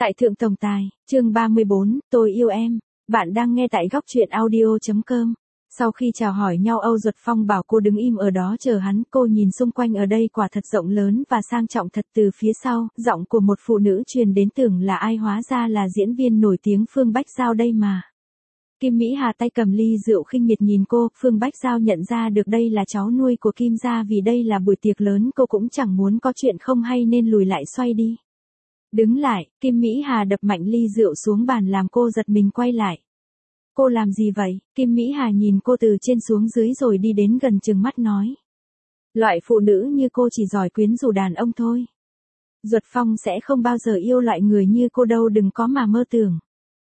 Tại Thượng Tổng Tài, chương 34, tôi yêu em. Bạn đang nghe tại góc truyện audio.com. Sau khi chào hỏi nhau, Âu Duật Phong bảo cô đứng im ở đó chờ hắn. Cô nhìn xung quanh ở đây quả thật rộng lớn và sang trọng thật. Từ phía sau, giọng của một phụ nữ truyền đến, tưởng là ai hóa ra là diễn viên nổi tiếng Phương Bách Giao đây mà. Kim Mỹ Hà tay cầm ly rượu khinh miệt nhìn cô. Phương Bách Giao nhận ra được đây là cháu nuôi của Kim gia, vì đây là buổi tiệc lớn, cô cũng chẳng muốn có chuyện không hay nên lùi lại xoay đi. Đứng lại, Kim Mỹ Hà đập mạnh ly rượu xuống bàn làm cô giật mình quay lại. Cô làm gì vậy? Kim Mỹ Hà nhìn cô từ trên xuống dưới rồi đi đến gần trừng mắt nói. Loại phụ nữ như cô chỉ giỏi quyến rũ đàn ông thôi. Duật Phong sẽ không bao giờ yêu loại người như cô đâu, đừng có mà mơ tưởng.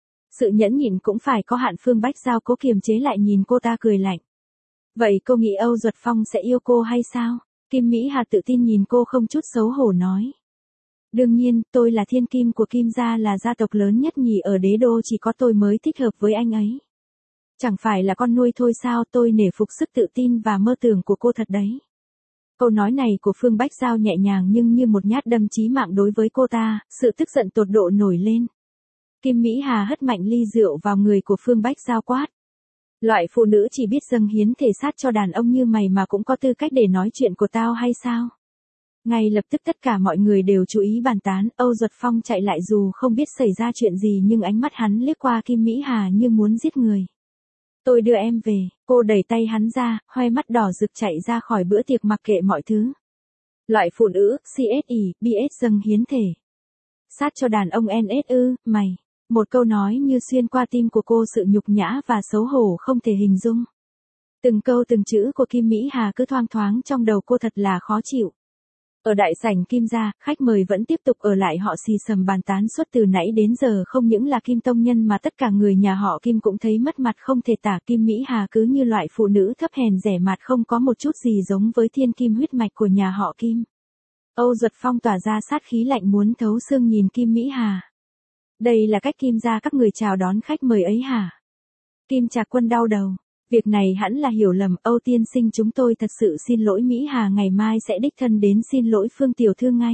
Sự nhẫn nhịn cũng phải có hạn. Phương Bách Giao cố kiềm chế lại nhìn cô ta cười lạnh. Vậy cô nghĩ Âu Duật Phong sẽ yêu cô hay sao? Kim Mỹ Hà tự tin nhìn cô không chút xấu hổ nói. Đương nhiên, tôi là thiên kim của Kim gia, là gia tộc lớn nhất nhì ở đế đô, chỉ có tôi mới thích hợp với anh ấy. Chẳng phải là con nuôi thôi sao? Tôi nể phục sức tự tin và mơ tưởng của cô thật đấy. Câu nói này của Phương Bách Giao nhẹ nhàng nhưng như một nhát đâm chí mạng đối với cô ta, sự tức giận tột độ nổi lên. Kim Mỹ Hà hất mạnh ly rượu vào người của Phương Bách Giao quát. Loại phụ nữ chỉ biết dâng hiến thể xác cho đàn ông như mày mà cũng có tư cách để nói chuyện của tao hay sao? Ngay lập tức tất cả mọi người đều chú ý bàn tán. Âu Duật Phong chạy lại, dù không biết xảy ra chuyện gì nhưng ánh mắt hắn liếc qua Kim Mỹ Hà như muốn giết người. Tôi đưa em về. Cô đẩy tay hắn ra, hoe mắt đỏ rực chạy ra khỏi bữa tiệc mặc kệ mọi thứ. Loại phụ nữ, CSI, BS dâng hiến thể sát cho đàn ông NSU, mày. Một câu nói như xuyên qua tim của cô, sự nhục nhã và xấu hổ không thể hình dung. Từng câu từng chữ của Kim Mỹ Hà cứ thoang thoáng trong đầu cô, thật là khó chịu. Ở đại sảnh Kim gia, khách mời vẫn tiếp tục ở lại, họ xì xầm bàn tán suốt từ nãy đến giờ. Không những là Kim tông nhân mà tất cả người nhà họ Kim cũng thấy mất mặt không thể tả. Kim Mỹ Hà cứ như loại phụ nữ thấp hèn rẻ mạt, không có một chút gì giống với thiên kim huyết mạch của nhà họ Kim. Âu Duật Phong tỏa ra sát khí lạnh muốn thấu xương nhìn Kim Mỹ Hà. Đây là cách Kim gia các người chào đón khách mời ấy hả? Kim Trạc Quân đau đầu. Việc này hẳn là hiểu lầm. Âu tiên sinh, chúng tôi thật sự xin lỗi. Mỹ Hà ngày mai sẽ đích thân đến xin lỗi Phương tiểu thư ngay.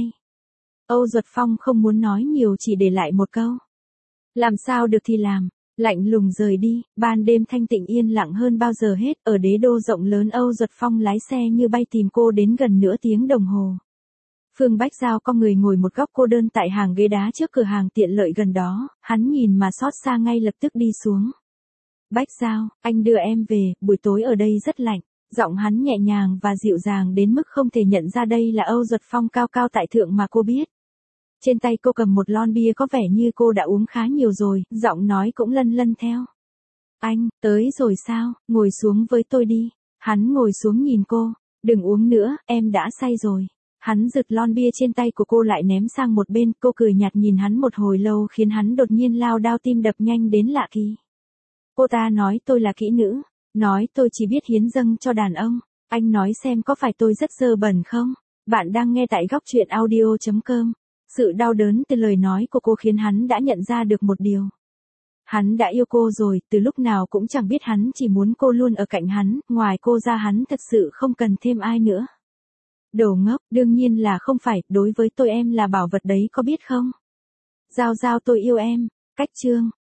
Âu Duật Phong không muốn nói nhiều, chỉ để lại một câu. Làm sao được thì làm. Lạnh lùng rời đi. Ban đêm thanh tịnh yên lặng hơn bao giờ hết. Ở đế đô rộng lớn, Âu Duật Phong lái xe như bay tìm cô đến gần nửa tiếng đồng hồ. Phương Bách Giao con người ngồi một góc cô đơn tại hàng ghế đá trước cửa hàng tiện lợi gần đó. Hắn nhìn mà xót xa, ngay lập tức đi xuống. Bách Giao, anh đưa em về, buổi tối ở đây rất lạnh. Giọng hắn nhẹ nhàng và dịu dàng đến mức không thể nhận ra đây là Âu Duật Phong cao cao tại thượng mà cô biết. Trên tay cô cầm một lon bia, có vẻ như cô đã uống khá nhiều rồi, giọng nói cũng lân lân theo. Anh, tới rồi sao, ngồi xuống với tôi đi. Hắn ngồi xuống nhìn cô. Đừng uống nữa, em đã say rồi. Hắn giật lon bia trên tay của cô lại ném sang một bên. Cô cười nhạt nhìn hắn một hồi lâu khiến hắn đột nhiên lao đao, tim đập nhanh đến lạ kỳ. Cô ta nói tôi là kỹ nữ, nói tôi chỉ biết hiến dâng cho đàn ông. Anh nói xem có phải tôi rất dơ bẩn không? Bạn đang nghe tại góc truyện audio.com. Sự đau đớn từ lời nói của cô khiến hắn đã nhận ra được một điều. Hắn đã yêu cô rồi, từ lúc nào cũng chẳng biết, hắn chỉ muốn cô luôn ở cạnh hắn, ngoài cô ra hắn thật sự không cần thêm ai nữa. Đồ ngốc, đương nhiên là không phải, đối với tôi em là bảo vật đấy, có biết không? Giao Giao, tôi yêu em. Cách chương